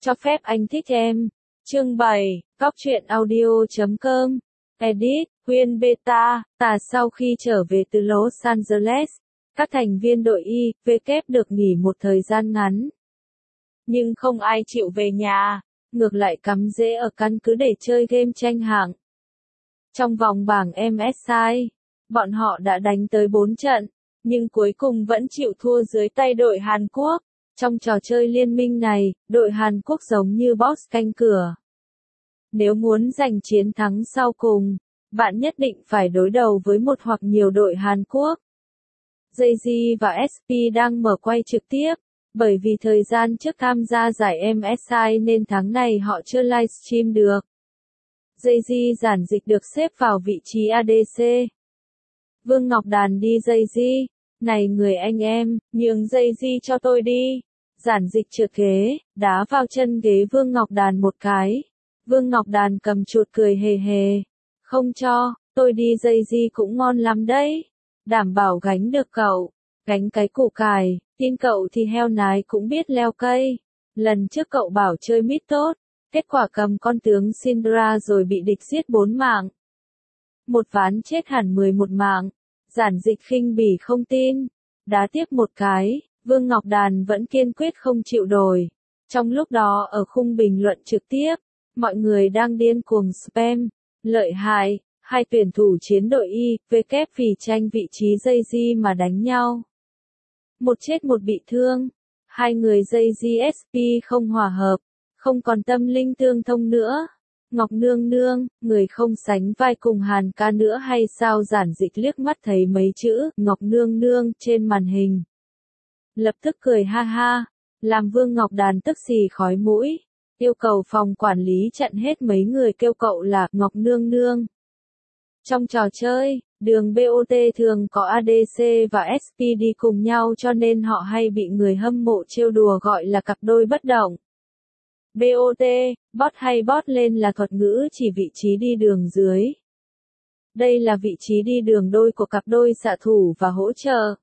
Cho phép anh thích em. Chương 7, Góc truyện audio.com. Edit, Huyên Beta, Tà sau khi trở về từ Los Angeles, các thành viên đội Y.V.K được nghỉ một thời gian ngắn. Nhưng không ai chịu về nhà, ngược lại cắm rễ ở căn cứ để chơi game tranh hạng. Trong vòng bảng MSI, bọn họ đã đánh tới 4 trận, nhưng cuối cùng vẫn chịu thua dưới tay đội Hàn Quốc. Trong trò chơi liên minh này, đội Hàn Quốc giống như boss canh cửa. Nếu muốn giành chiến thắng sau cùng, bạn nhất định phải đối đầu với một hoặc nhiều đội Hàn Quốc. Jay-Z và SP đang mở quay trực tiếp, bởi vì thời gian trước tham gia giải MSI nên tháng này họ chưa livestream được. Jay-Z giản dịch được xếp vào vị trí ADC. Vương Ngọc Đàn đi Jay-Z, này người anh em, nhường Jay-Z cho tôi đi. Giản dịch trượt ghế, đá vào chân ghế Vương Ngọc Đàn một cái. Vương Ngọc Đàn cầm chuột cười hề hề. Không cho, tôi đi Jay-Z cũng ngon lắm đấy. Đảm bảo gánh được cậu. Gánh cái củ cải, tin cậu thì heo nái cũng biết leo cây. Lần trước cậu bảo chơi mid tốt, kết quả cầm con tướng Syndra rồi bị địch giết 4 mạng. Một ván chết hẳn 11 mạng. Giản dịch khinh bỉ không tin. Đá tiếp một cái, Vương Ngọc Đàn vẫn kiên quyết không chịu đổi. Trong lúc đó ở khung bình luận trực tiếp, mọi người đang điên cuồng spam. Lợi hại, hai tuyển thủ chiến đội Y.V.K vì tranh vị trí Jay-Z mà đánh nhau. Một chết một bị thương. Hai người Jay-Z SP không hòa hợp, không còn tâm linh tương thông nữa. Ngọc Nương Nương, người không sánh vai cùng Hàn ca nữa hay sao? Giản dịch liếc mắt thấy mấy chữ Ngọc Nương Nương trên màn hình. Lập tức cười ha ha, làm Vương Ngọc Đàn tức xì khói mũi, yêu cầu phòng quản lý chặn hết mấy người kêu cậu là Ngọc Nương Nương. Trong trò chơi, đường BOT thường có ADC và SP đi cùng nhau cho nên họ hay bị người hâm mộ trêu đùa gọi là cặp đôi bất động. BOT, bot hay bot lên là thuật ngữ chỉ vị trí đi đường dưới. Đây là vị trí đi đường đôi của cặp đôi xạ thủ và hỗ trợ.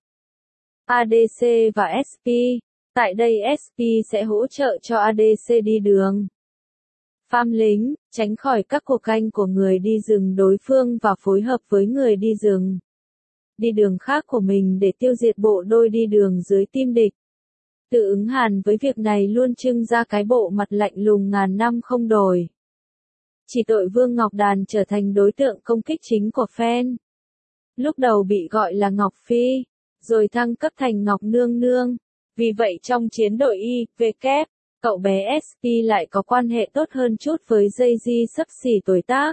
ADC và SP. Tại đây SP sẽ hỗ trợ cho ADC đi đường. Farm lính, tránh khỏi các cuộc canh của người đi rừng đối phương và phối hợp với người đi rừng. Đi đường khác của mình để tiêu diệt bộ đôi đi đường dưới team địch. Tự ứng Hàn với việc này luôn trưng ra cái bộ mặt lạnh lùng ngàn năm không đổi. Chỉ tội Vương Ngọc Đàn trở thành đối tượng công kích chính của fan. Lúc đầu bị gọi là Ngọc Phi, rồi thăng cấp thành Ngọc Nương Nương. Vì vậy trong chiến đội Y.V.K, cậu bé SP lại có quan hệ tốt hơn chút với Jay-Z xấp xỉ tuổi tác.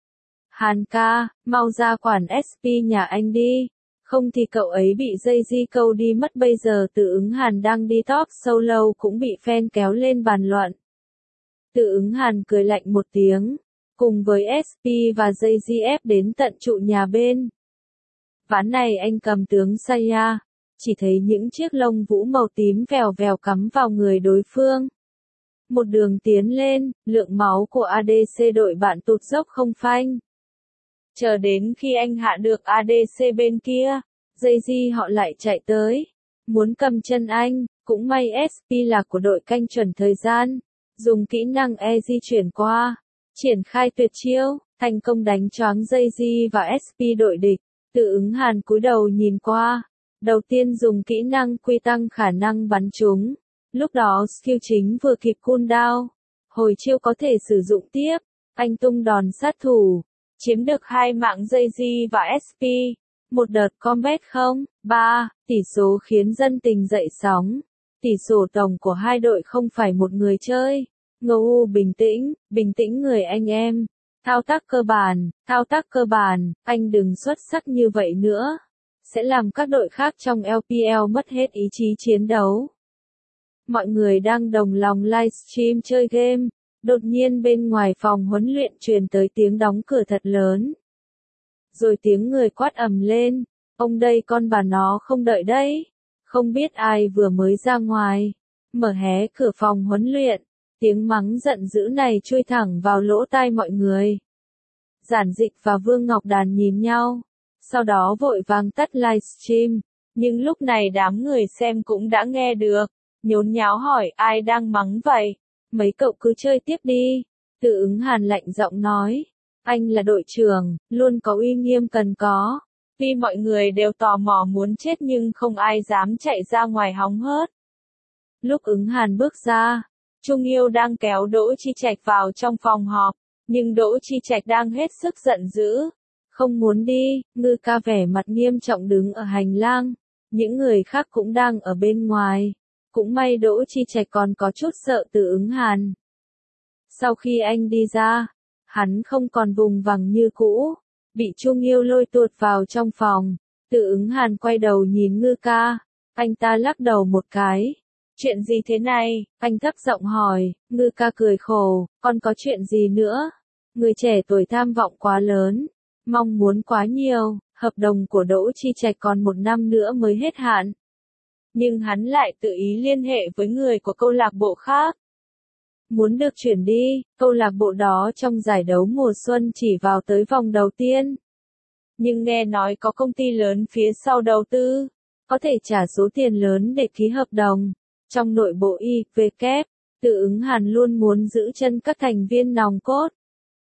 Hàn ca, mau ra quản SP nhà anh đi. Không thì cậu ấy bị Jay-Z câu đi mất. Bây giờ Tự ứng Hàn đang đi talk solo cũng bị fan kéo lên bàn luận. Tự ứng Hàn cười lạnh một tiếng, cùng với SP và Jay-Z ép đến tận trụ nhà bên. Ván này anh cầm tướng Saya, chỉ thấy những chiếc lông vũ màu tím vèo vèo cắm vào người đối phương. Một đường tiến lên, lượng máu của ADC đội bạn tụt dốc không phanh. Chờ đến khi anh hạ được ADC bên kia, Jay-Z họ lại chạy tới. Muốn cầm chân anh, cũng may SP là của đội canh chuẩn thời gian. Dùng kỹ năng E di chuyển qua, triển khai tuyệt chiêu, thành công đánh choáng Jay-Z và SP đội địch. Tự ứng Hàn cúi đầu nhìn qua. Đầu tiên dùng kỹ năng quy tăng khả năng bắn trúng. Lúc đó skill chính vừa kịp cooldown. Hồi chiêu có thể sử dụng tiếp. Anh tung đòn sát thủ. Chiếm được 2 mạng Jay-Z và SP. Một đợt combat 0-3, tỷ số khiến dân tình dậy sóng. Tỷ số tổng của hai đội không phải một người chơi. Ngô bình tĩnh người anh em. Thao tác cơ bản, anh đừng xuất sắc như vậy nữa. Sẽ làm các đội khác trong LPL mất hết ý chí chiến đấu. Mọi người đang đồng lòng livestream chơi game. Đột nhiên bên ngoài phòng huấn luyện truyền tới tiếng đóng cửa thật lớn. Rồi tiếng người quát ầm lên. Ông đây con bà nó không đợi đấy. Không biết ai vừa mới ra ngoài. Mở hé cửa phòng huấn luyện. Tiếng mắng giận dữ này chui thẳng vào lỗ tai mọi người. Giản dịch và Vương Ngọc Đàn nhìn nhau. Sau đó vội vàng tắt livestream. Nhưng lúc này đám người xem cũng đã nghe được. Nhốn nháo hỏi ai đang mắng vậy. Mấy cậu cứ chơi tiếp đi. Từ Ứng Hàn lạnh giọng nói. Anh là đội trưởng, luôn có uy nghiêm cần có. Tuy mọi người đều tò mò muốn chết nhưng không ai dám chạy ra ngoài hóng hớt. Lúc Ứng Hàn bước ra, Trung Yêu đang kéo Đỗ Chi Trạch vào trong phòng họp, nhưng Đỗ Chi Trạch đang hết sức giận dữ. Không muốn đi, Ngư Ca vẻ mặt nghiêm trọng đứng ở hành lang. Những người khác cũng đang ở bên ngoài. Cũng may Đỗ Chi Trạch còn có chút sợ Từ Ứng Hàn. Sau khi anh đi ra, hắn không còn vùng vằng như cũ, bị Trung Yêu lôi tuột vào trong phòng. Từ Ứng Hàn quay đầu nhìn Ngư Ca, anh ta lắc đầu một cái. Chuyện gì thế này? Anh thấp giọng hỏi. Ngư Ca cười khổ, còn có chuyện gì nữa? Người trẻ tuổi tham vọng quá lớn, mong muốn quá nhiều, hợp đồng của Đỗ Chi Trạch còn 1 năm nữa mới hết hạn. Nhưng hắn lại tự ý liên hệ với người của câu lạc bộ khác. Muốn được chuyển đi, câu lạc bộ đó trong giải đấu mùa xuân chỉ vào tới vòng đầu tiên. Nhưng nghe nói có công ty lớn phía sau đầu tư, có thể trả số tiền lớn để ký hợp đồng. Trong nội bộ IVK, Từ Ứng Hàn luôn muốn giữ chân các thành viên nòng cốt.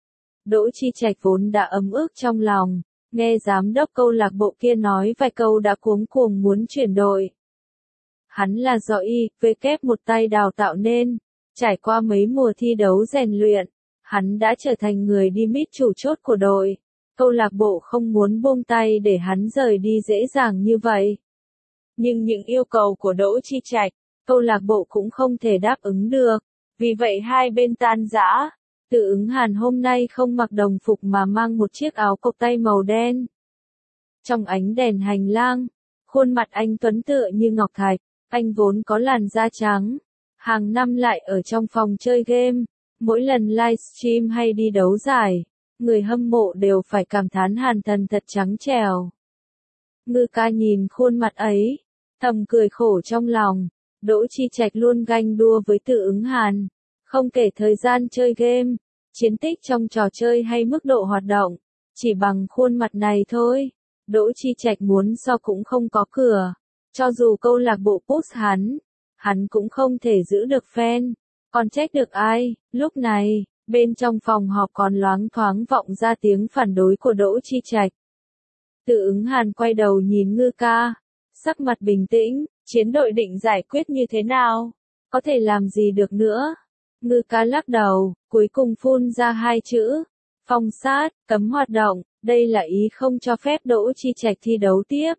Đỗ Chi Trạch vốn đã ấm ức trong lòng, nghe giám đốc câu lạc bộ kia nói vài câu đã cuống cuồng muốn chuyển đội. Hắn là do IVK một tay đào tạo nên, trải qua mấy mùa thi đấu rèn luyện, hắn đã trở thành người đi mít chủ chốt của đội. Câu lạc bộ không muốn buông tay để hắn rời đi dễ dàng như vậy. Nhưng những yêu cầu của Đỗ Chi Trạch, câu lạc bộ cũng không thể đáp ứng được, vì vậy hai bên tan rã. Từ Ứng Hàn hôm nay không mặc đồng phục mà mang một chiếc áo cộc tay màu đen. Trong ánh đèn hành lang, khuôn mặt anh tuấn tựa như ngọc thạch, anh vốn có làn da trắng. Hàng năm lại ở trong phòng chơi game, mỗi lần livestream hay đi đấu giải, người hâm mộ đều phải cảm thán Hàn Thần thật trắng trẻo. Ngư Ca nhìn khuôn mặt ấy, thầm cười khổ trong lòng. Đỗ Chi Trạch luôn ganh đua với Từ Ứng Hàn, không kể thời gian chơi game, chiến tích trong trò chơi hay mức độ hoạt động, chỉ bằng khuôn mặt này thôi, Đỗ Chi Trạch muốn so cũng không có cửa. Cho dù câu lạc bộ push hắn cũng không thể giữ được fan, còn trách được ai. Lúc này, bên trong phòng họp còn loáng thoáng vọng ra tiếng phản đối của Đỗ Chi Trạch. Từ Ứng Hàn quay đầu nhìn Ngư Ca, sắc mặt bình tĩnh, chiến đội định giải quyết như thế nào? Có thể làm gì được nữa? Ngư Ca lắc đầu, cuối cùng phun ra 2 chữ. Phong sát, cấm hoạt động, đây là ý không cho phép Đỗ Chi Trạch thi đấu tiếp.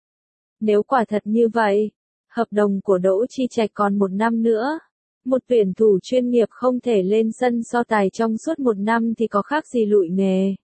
Nếu quả thật như vậy, hợp đồng của Đỗ Chi Trạch còn 1 năm nữa. Một tuyển thủ chuyên nghiệp không thể lên sân so tài trong suốt 1 năm thì có khác gì lụi nghề.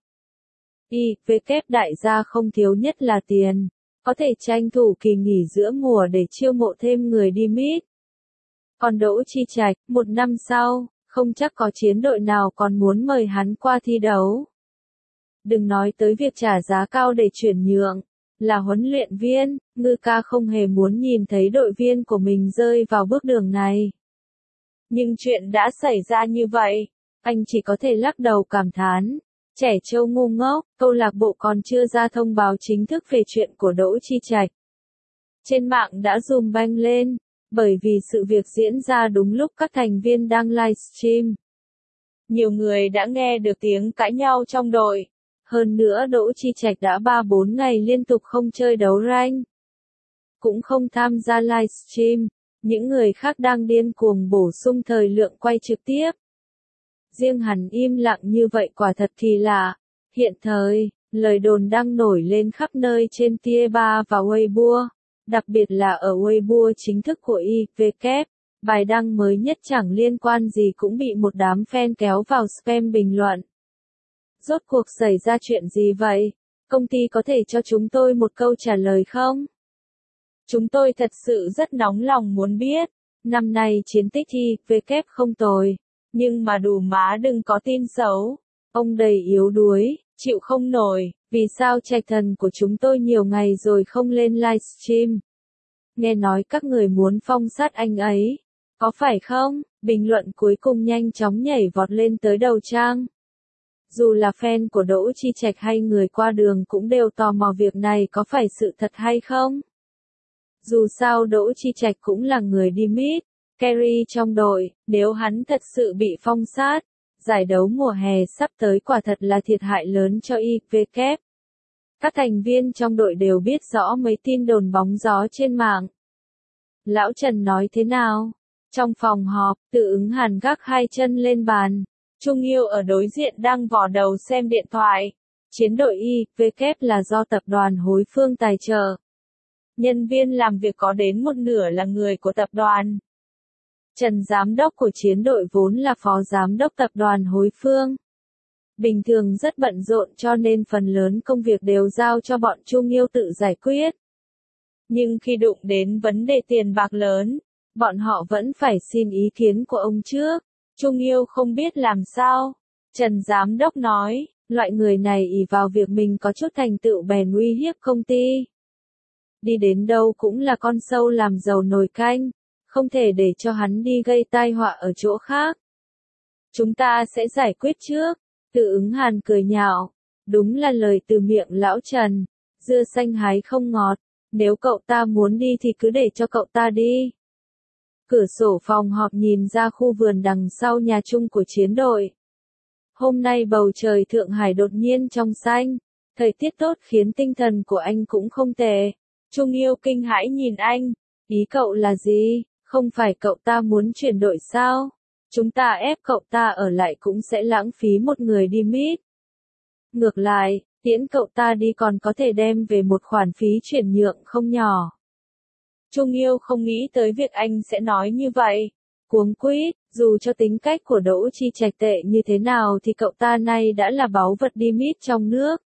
IVK đại gia không thiếu nhất là tiền, có thể tranh thủ kỳ nghỉ giữa mùa để chiêu mộ thêm người đi mít. Còn Đỗ Chi Trạch, 1 năm sau, không chắc có chiến đội nào còn muốn mời hắn qua thi đấu. Đừng nói tới việc trả giá cao để chuyển nhượng, là huấn luyện viên, Ngư Ca không hề muốn nhìn thấy đội viên của mình rơi vào bước đường này. Nhưng chuyện đã xảy ra như vậy, anh chỉ có thể lắc đầu cảm thán. Trẻ trâu ngu ngốc, câu lạc bộ còn chưa ra thông báo chính thức về chuyện của Đỗ Chi Trạch. Trên mạng đã dùm beng lên, bởi vì sự việc diễn ra đúng lúc các thành viên đang livestream. Nhiều người đã nghe được tiếng cãi nhau trong đội. Hơn nữa Đỗ Chi Trạch đã 3-4 ngày liên tục không chơi đấu rank, cũng không tham gia livestream. Những người khác đang điên cuồng bổ sung thời lượng quay trực tiếp. Riêng hắn im lặng như vậy quả thật kỳ lạ. Hiện thời, lời đồn đang nổi lên khắp nơi trên Tie3 và Weibo, đặc biệt là ở Weibo chính thức của IVK. Bài đăng mới nhất chẳng liên quan gì cũng bị một đám fan kéo vào spam bình luận. Rốt cuộc xảy ra chuyện gì vậy? Công ty có thể cho chúng tôi một câu trả lời không? Chúng tôi thật sự rất nóng lòng muốn biết. Năm nay chiến tích IVK không tồi, nhưng mà đủ má đừng có tin xấu. Ông đầy yếu đuối, chịu không nổi, vì sao Trạch Thần của chúng tôi nhiều ngày rồi không lên livestream? Nghe nói các người muốn phong sát anh ấy, có phải không? Bình luận cuối cùng nhanh chóng nhảy vọt lên tới đầu trang. Dù là fan của Đỗ Chi Trạch hay người qua đường cũng đều tò mò việc này có phải sự thật hay không. Dù sao Đỗ Chi Trạch cũng là người đi mít, Kerry trong đội, nếu hắn thật sự bị phong sát, giải đấu mùa hè sắp tới quả thật là thiệt hại lớn cho IVK. Các thành viên trong đội đều biết rõ mấy tin đồn bóng gió trên mạng. Lão Trần nói thế nào? Trong phòng họp, Tự Ứng Hàn gác hai chân lên bàn. Trung Yêu ở đối diện đang vò đầu xem điện thoại. Chiến đội IVK là do tập đoàn Hối Phương tài trợ. Nhân viên làm việc có đến một nửa là người của tập đoàn. Trần giám đốc của chiến đội vốn là phó giám đốc tập đoàn Hối Phương. Bình thường rất bận rộn cho nên phần lớn công việc đều giao cho bọn Trung Yêu tự giải quyết. Nhưng khi đụng đến vấn đề tiền bạc lớn, bọn họ vẫn phải xin ý kiến của ông trước. Trung Yêu không biết làm sao. Trần giám đốc nói, loại người này ỷ vào việc mình có chút thành tựu bèn uy hiếp công ty. Đi đến đâu cũng là con sâu làm dầu nồi canh, không thể để cho hắn đi gây tai họa ở chỗ khác. Chúng ta sẽ giải quyết trước. Tự Ứng Hàn cười nhạo, đúng là lời từ miệng lão Trần, dưa xanh hái không ngọt, nếu cậu ta muốn đi thì cứ để cho cậu ta đi. Cửa sổ phòng họp nhìn ra khu vườn đằng sau nhà chung của chiến đội. Hôm nay bầu trời Thượng Hải đột nhiên trong xanh, thời tiết tốt khiến tinh thần của anh cũng không tệ. Trung Yêu kinh hãi nhìn anh, ý cậu là gì, không phải cậu ta muốn chuyển đội sao? Chúng ta ép cậu ta ở lại cũng sẽ lãng phí một người đi mít. Ngược lại, tiễn cậu ta đi còn có thể đem về một khoản phí chuyển nhượng không nhỏ. Trung Yêu không nghĩ tới việc anh sẽ nói như vậy. Cuống quýt, dù cho tính cách của Đỗ Chi Trạch tệ như thế nào thì cậu ta nay đã là báu vật đi mít trong nước.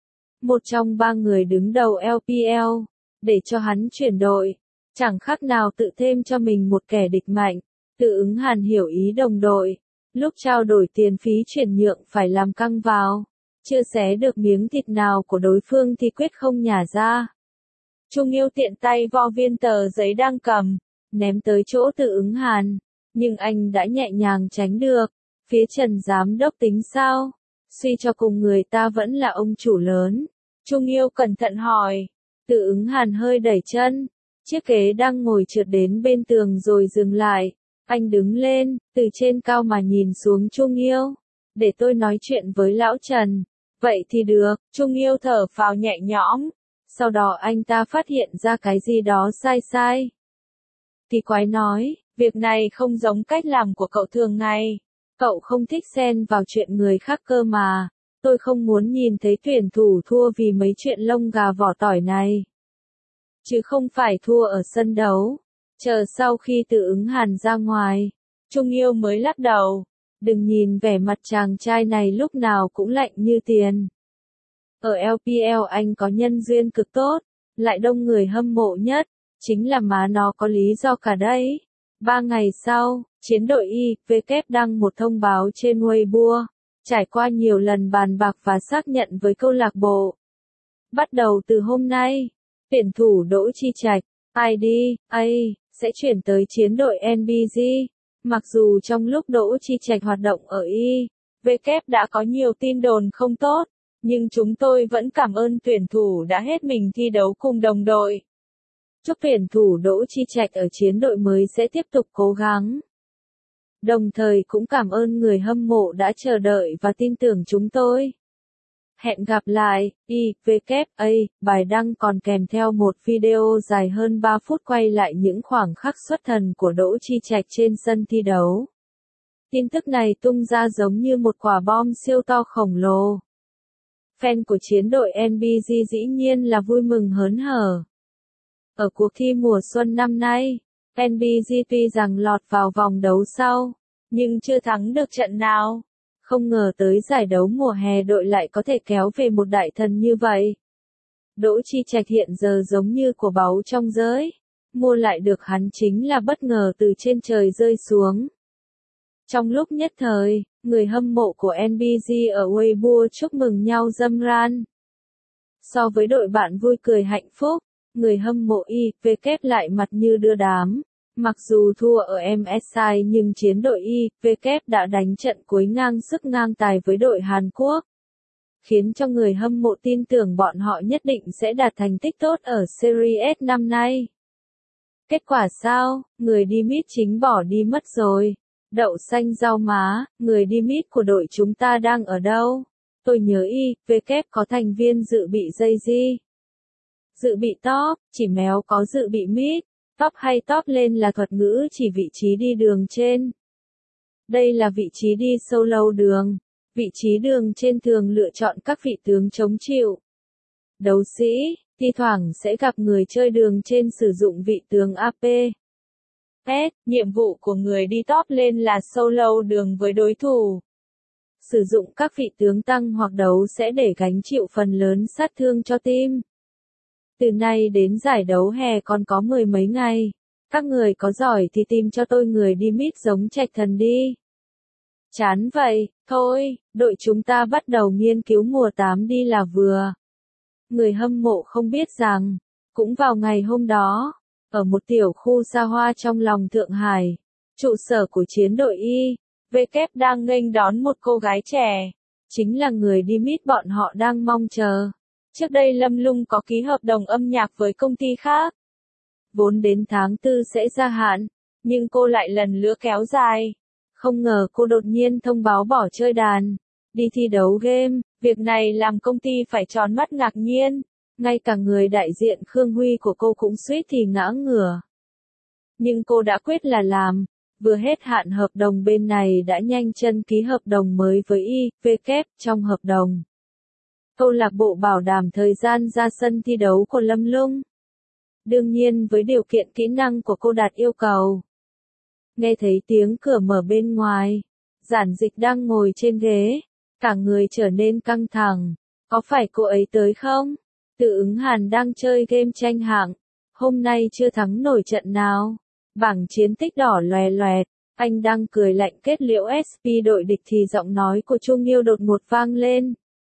Một trong ba người đứng đầu LPL, để cho hắn chuyển đội, chẳng khác nào tự thêm cho mình một kẻ địch mạnh. Tự Ứng Hàn hiểu ý đồng đội, lúc trao đổi tiền phí chuyển nhượng phải làm căng vào, chưa xé được miếng thịt nào của đối phương thì quyết không nhả ra. Trung Yêu tiện tay vo viên tờ giấy đang cầm, ném tới chỗ Tự Ứng Hàn, nhưng anh đã nhẹ nhàng tránh được. Phía Trần giám đốc tính sao? Suy cho cùng người ta vẫn là ông chủ lớn. Trung Yêu cẩn thận hỏi. Tự Ứng Hàn hơi đẩy chân, chiếc ghế đang ngồi trượt đến bên tường rồi dừng lại. Anh đứng lên, từ trên cao mà nhìn xuống Trung Yêu. Để tôi nói chuyện với lão Trần. Vậy thì được, Trung Yêu thở phào nhẹ nhõm. Sau đó anh ta phát hiện ra cái gì đó sai sai. Kỳ quái nói, việc này không giống cách làm của cậu thường ngày. Cậu không thích xen vào chuyện người khác cơ mà. Tôi không muốn nhìn thấy tuyển thủ thua vì mấy chuyện lông gà vỏ tỏi này. Chứ không phải thua ở sân đấu. Chờ sau khi Tự Ứng Hàn ra ngoài, Trung Yêu mới lắc đầu. Đừng nhìn vẻ mặt chàng trai này lúc nào cũng lạnh như tiền. Ở LPL anh có nhân duyên cực tốt, lại đông người hâm mộ nhất, chính là má nó có lý do cả đấy. 3 ngày sau, chiến đội IVK đăng một thông báo trên Weibo, trải qua nhiều lần bàn bạc và xác nhận với câu lạc bộ. Bắt đầu từ hôm nay, tuyển thủ Đỗ Chi Trạch, IDA, sẽ chuyển tới chiến đội NBG. Mặc dù trong lúc Đỗ Chi Trạch hoạt động ở IVK đã có nhiều tin đồn không tốt, nhưng chúng tôi vẫn cảm ơn tuyển thủ đã hết mình thi đấu cùng đồng đội. Chúc tuyển thủ Đỗ Chi Trạch ở chiến đội mới sẽ tiếp tục cố gắng. Đồng thời cũng cảm ơn người hâm mộ đã chờ đợi và tin tưởng chúng tôi. Hẹn gặp lại, IVKA, bài đăng còn kèm theo một video dài hơn 3 phút quay lại những khoảnh khắc xuất thần của Đỗ Chi Trạch trên sân thi đấu. Tin tức này tung ra giống như một quả bom siêu to khổng lồ. Fan của chiến đội NBG dĩ nhiên là vui mừng hớn hở. Ở cuộc thi mùa xuân năm nay, NBG tuy rằng lọt vào vòng đấu sau, nhưng chưa thắng được trận nào. Không ngờ tới giải đấu mùa hè đội lại có thể kéo về một đại thần như vậy. Đỗ Chi Trạch hiện giờ giống như của báu trong giới. Mua lại được hắn chính là bất ngờ từ trên trời rơi xuống. Trong lúc nhất thời, người hâm mộ của NBG ở Weibo chúc mừng nhau râm ran. So với đội bạn vui cười hạnh phúc, người hâm mộ IVK lại mặt như đưa đám. Mặc dù thua ở MSI nhưng chiến đội IVK đã đánh trận cuối ngang sức ngang tài với đội Hàn Quốc, khiến cho người hâm mộ tin tưởng bọn họ nhất định sẽ đạt thành tích tốt ở Series S năm nay. Kết quả sao? Người đi mít chính bỏ đi mất rồi. Đậu xanh rau má, người đi mít của đội chúng ta đang ở đâu? Tôi nhớ Y.W có thành viên dự bị Jay-Z. Dự bị top, chỉ méo có dự bị mít. Top hay top lên là thuật ngữ chỉ vị trí đi đường trên. Đây là vị trí đi solo đường. Vị trí đường trên thường lựa chọn các vị tướng chống chịu. Đấu sĩ, thi thoảng sẽ gặp người chơi đường trên sử dụng vị tướng AP. Nhiệm vụ của người đi top lên là solo đường với đối thủ. Sử dụng các vị tướng tăng hoặc đấu sẽ để gánh chịu phần lớn sát thương cho team. Từ nay đến giải đấu hè còn có 10 mấy ngày. Các người có giỏi thì tìm cho tôi người đi mid giống Trạch Thần đi. Chán vậy, thôi, đội chúng ta bắt đầu nghiên cứu mùa 8 đi là vừa. Người hâm mộ không biết rằng, cũng vào ngày hôm đó, ở một tiểu khu xa hoa trong lòng Thượng Hải, trụ sở của chiến đội Y.W đang nghênh đón một cô gái trẻ. Chính là người đi mid bọn họ đang mong chờ. Trước đây Lâm Lung có ký hợp đồng âm nhạc với công ty khác. Vốn đến tháng 4 sẽ gia hạn, nhưng cô lại lần lữa kéo dài. Không ngờ cô đột nhiên thông báo bỏ chơi đàn, đi thi đấu game. Việc này làm công ty phải tròn mắt ngạc nhiên. Ngay cả người đại diện Khương Huy của cô cũng suýt thì ngã ngửa. Nhưng cô đã quyết là làm. Vừa hết hạn hợp đồng bên này đã nhanh chân ký hợp đồng mới với Y.W. Trong hợp đồng, câu lạc bộ bảo đảm thời gian ra sân thi đấu của Lâm Lung. Đương nhiên với điều kiện kỹ năng của cô đạt yêu cầu. Nghe thấy tiếng cửa mở bên ngoài, Giản Dịch đang ngồi trên ghế, cả người trở nên căng thẳng. Có phải cô ấy tới không? Tự Ứng Hàn đang chơi game tranh hạng, hôm nay chưa thắng nổi trận nào. Bảng chiến tích đỏ loè loẹt, anh đang cười lạnh kết liễu SP đội địch thì giọng nói của Chu Nghiêu đột ngột vang lên.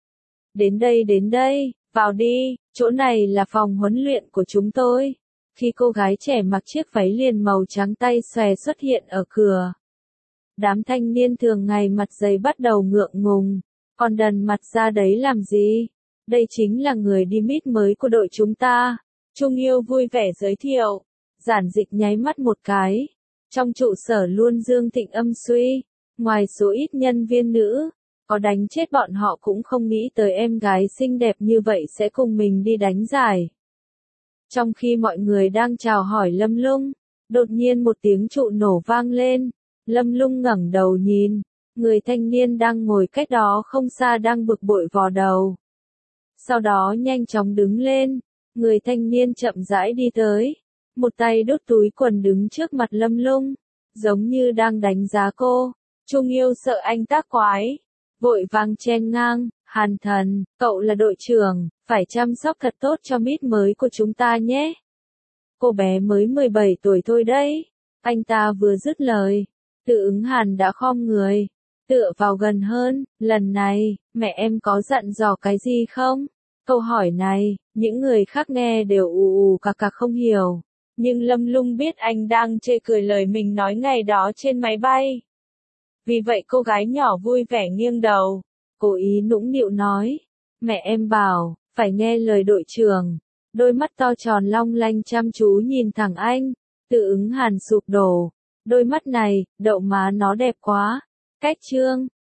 Đến đây, vào đi, chỗ này là phòng huấn luyện của chúng tôi. Khi cô gái trẻ mặc chiếc váy liền màu trắng tay xòe xuất hiện ở cửa. Đám thanh niên thường ngày mặt dày bắt đầu ngượng ngùng, còn đần mặt ra đấy làm gì? Đây chính là người đi mid mới của đội chúng ta. Chu Nghiêu vui vẻ giới thiệu. Giản Dịch nháy mắt một cái. Trong trụ sở luôn dương thịnh âm suy, ngoài số ít nhân viên nữ, có đánh chết bọn họ cũng không nghĩ tới em gái xinh đẹp như vậy sẽ cùng mình đi đánh giải. Trong khi mọi người đang chào hỏi Lâm Lung, đột nhiên một tiếng trụ nổ vang lên. Lâm Lung ngẩng đầu nhìn, người thanh niên đang ngồi cách đó không xa đang bực bội vò đầu. Sau đó nhanh chóng đứng lên, người thanh niên chậm rãi đi tới, một tay đút túi quần đứng trước mặt Lâm Lung, giống như đang đánh giá cô. Chu Nghiêu sợ anh tác quái, vội vàng chen ngang, Hàn Thần, cậu là đội trưởng, phải chăm sóc thật tốt cho mít mới của chúng ta nhé. Cô bé mới 17 tuổi thôi đấy. Anh ta vừa dứt lời, Tự Ứng Hàn đã khom người, tựa vào gần hơn. Lần này, mẹ em có dặn dò cái gì không? Câu hỏi này, những người khác nghe đều ù ù cạc cạc không hiểu. Nhưng Lâm Lung biết anh đang chê cười lời mình nói ngày đó trên máy bay. Vì vậy cô gái nhỏ vui vẻ nghiêng đầu, cố ý nũng nịu nói. Mẹ em bảo, phải nghe lời đội trưởng. Đôi mắt to tròn long lanh chăm chú nhìn thẳng anh. Tự Ứng Hàn sụp đổ. Đôi mắt này, đậu má nó đẹp quá. Cách trương,